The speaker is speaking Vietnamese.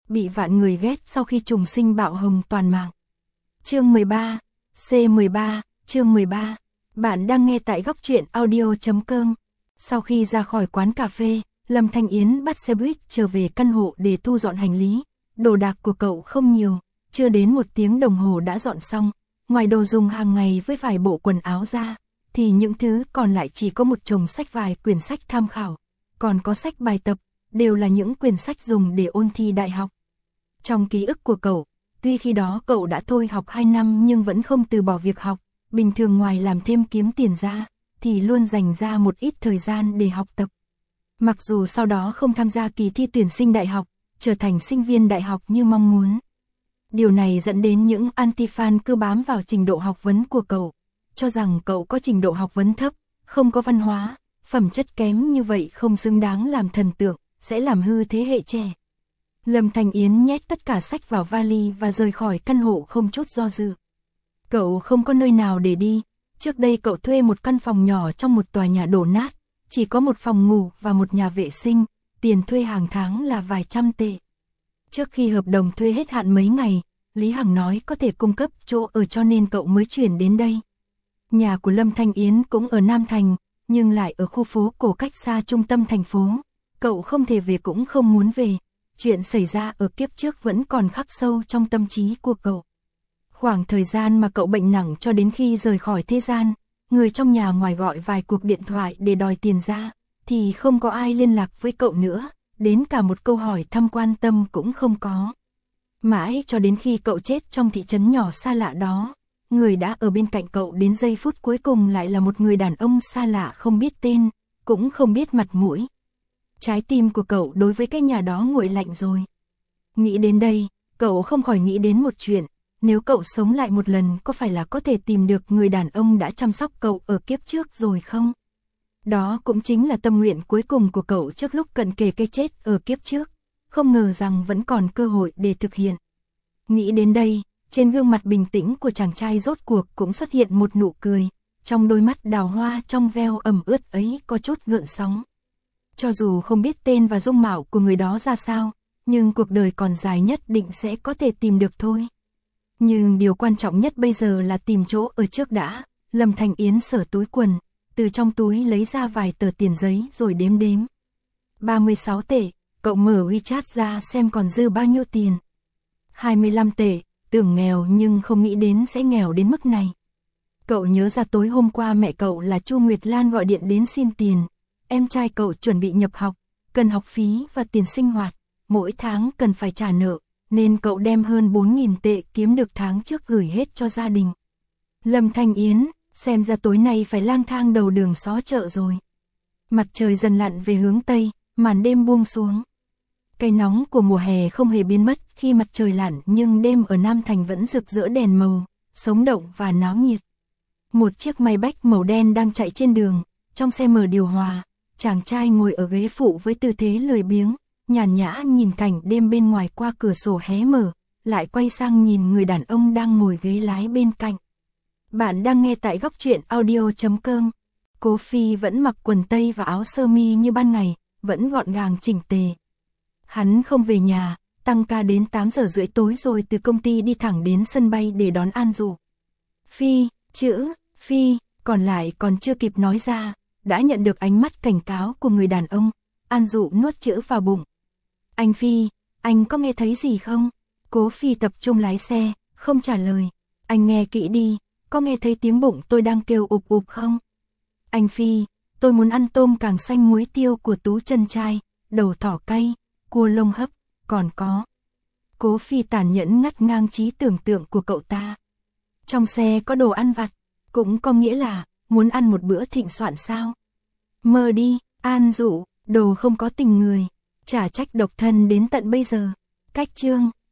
bị vạn người ghét sau khi trùng sinh bạo hồng toàn mạng. Chương 13, C13, chương 13. Bạn đang nghe tại góc truyện audio.com. Sau khi ra khỏi quán cà phê, Lâm Thanh Yến bắt xe buýt trở về căn hộ để thu dọn hành lý. Đồ đạc của cậu không nhiều, chưa đến 1 tiếng đồng hồ đã dọn xong. Ngoài đồ dùng hàng ngày với vài bộ quần áo ra, thì những thứ còn lại chỉ có một chồng sách, vài quyển sách tham khảo, còn có sách bài tập, đều là những quyển sách dùng để ôn thi đại học. Trong ký ức của cậu, tuy khi đó cậu đã thôi học 2 năm nhưng vẫn không từ bỏ việc học, bình thường ngoài làm thêm kiếm tiền ra, thì luôn dành ra một ít thời gian để học tập. Mặc dù sau đó không tham gia kỳ thi tuyển sinh đại học, trở thành sinh viên đại học như mong muốn. Điều này dẫn đến những anti-fan cứ bám vào trình độ học vấn của cậu, cho rằng cậu có trình độ học vấn thấp, không có văn hóa, phẩm chất kém như vậy không xứng đáng làm thần tượng, sẽ làm hư thế hệ trẻ. Lâm Thanh Yến nhét tất cả sách vào vali và rời khỏi căn hộ không chút do dự. Cậu không có nơi nào để đi, trước đây cậu thuê một căn phòng nhỏ trong một tòa nhà đổ nát, chỉ có một phòng ngủ và một nhà vệ sinh, tiền thuê hàng tháng là vài trăm tệ. Trước khi hợp đồng thuê hết hạn mấy ngày, Lý Hằng nói có thể cung cấp chỗ ở cho nên cậu mới chuyển đến đây. Nhà của Lâm Thanh Yến cũng ở Nam Thành, nhưng lại ở khu phố cổ cách xa trung tâm thành phố. Cậu không thể về cũng không muốn về, chuyện xảy ra ở kiếp trước vẫn còn khắc sâu trong tâm trí của cậu. Khoảng thời gian mà cậu bệnh nặng cho đến khi rời khỏi thế gian, người trong nhà ngoài gọi vài cuộc điện thoại để đòi tiền ra, thì không có ai liên lạc với cậu nữa, đến cả một câu hỏi thăm quan tâm cũng không có. Mãi cho đến khi cậu chết trong thị trấn nhỏ xa lạ đó, người đã ở bên cạnh cậu đến giây phút cuối cùng lại là một người đàn ông xa lạ không biết tên, cũng không biết mặt mũi. Trái tim của cậu đối với cái nhà đó nguội lạnh rồi. Nghĩ đến đây, cậu không khỏi nghĩ đến một chuyện, nếu cậu sống lại một lần có phải là có thể tìm được người đàn ông đã chăm sóc cậu ở kiếp trước rồi không? Đó cũng chính là tâm nguyện cuối cùng của cậu trước lúc cận kề cái chết ở kiếp trước, không ngờ rằng vẫn còn cơ hội để thực hiện. Nghĩ đến đây, trên gương mặt bình tĩnh của chàng trai rốt cuộc cũng xuất hiện một nụ cười, trong đôi mắt đào hoa trong veo ẩm ướt ấy có chút gợn sóng. Cho dù không biết tên và dung mạo của người đó ra sao, nhưng cuộc đời còn dài nhất định sẽ có thể tìm được thôi. Nhưng điều quan trọng nhất bây giờ là tìm chỗ ở trước đã. Lâm Thanh Yến sờ túi quần, từ trong túi lấy ra vài tờ tiền giấy rồi đếm đếm. 36 tệ, cậu mở WeChat ra xem còn dư bao nhiêu tiền. 25 tệ, tưởng nghèo nhưng không nghĩ đến sẽ nghèo đến mức này. Cậu nhớ ra tối hôm qua mẹ cậu là Chu Nguyệt Lan gọi điện đến xin tiền. Em trai cậu chuẩn bị nhập học, cần học phí và tiền sinh hoạt, mỗi tháng cần phải trả nợ, nên cậu đem hơn 4.000 tệ kiếm được tháng trước gửi hết cho gia đình. Lâm Thanh Yến, xem ra tối nay phải lang thang đầu đường xó chợ rồi. Mặt trời dần lặn về hướng Tây, màn đêm buông xuống. Cái nóng của mùa hè không hề biến mất khi mặt trời lặn, nhưng đêm ở Nam Thành vẫn rực rỡ đèn màu, sống động và náo nhiệt. Một chiếc Maybach màu đen đang chạy trên đường, trong xe mở điều hòa, chàng trai ngồi ở ghế phụ với tư thế lười biếng, nhàn nhã nhìn cảnh đêm bên ngoài qua cửa sổ hé mở, lại quay sang nhìn người đàn ông đang ngồi ghế lái bên cạnh. Bạn đang nghe tại góc truyện audio.com. Cố Phi vẫn mặc quần tây và áo sơ mi như ban ngày, vẫn gọn gàng chỉnh tề. Hắn không về nhà, tăng ca đến 8 giờ rưỡi tối rồi từ công ty đi thẳng đến sân bay để đón An Dụ. Phi, chữ, Phi, còn lại còn chưa kịp nói ra, đã nhận được ánh mắt cảnh cáo của người đàn ông. An Dụ nuốt chữ vào bụng. Anh Phi, anh có nghe thấy gì không? Cố Phi tập trung lái xe, không trả lời. Anh nghe kỹ đi, có nghe thấy tiếng bụng tôi đang kêu ụp ụp không? Anh Phi, tôi muốn ăn tôm càng xanh muối tiêu của Tú chân trai, đầu thỏ cay, cua lông hấp, còn có. Cố Phi tàn nhẫn ngắt ngang trí tưởng tượng của cậu ta. Trong xe có đồ ăn vặt, cũng có nghĩa là muốn ăn một bữa thịnh soạn sao? Mơ đi, An Dụ, đồ không có tình người, chả trách độc thân đến tận bây giờ. Cách chương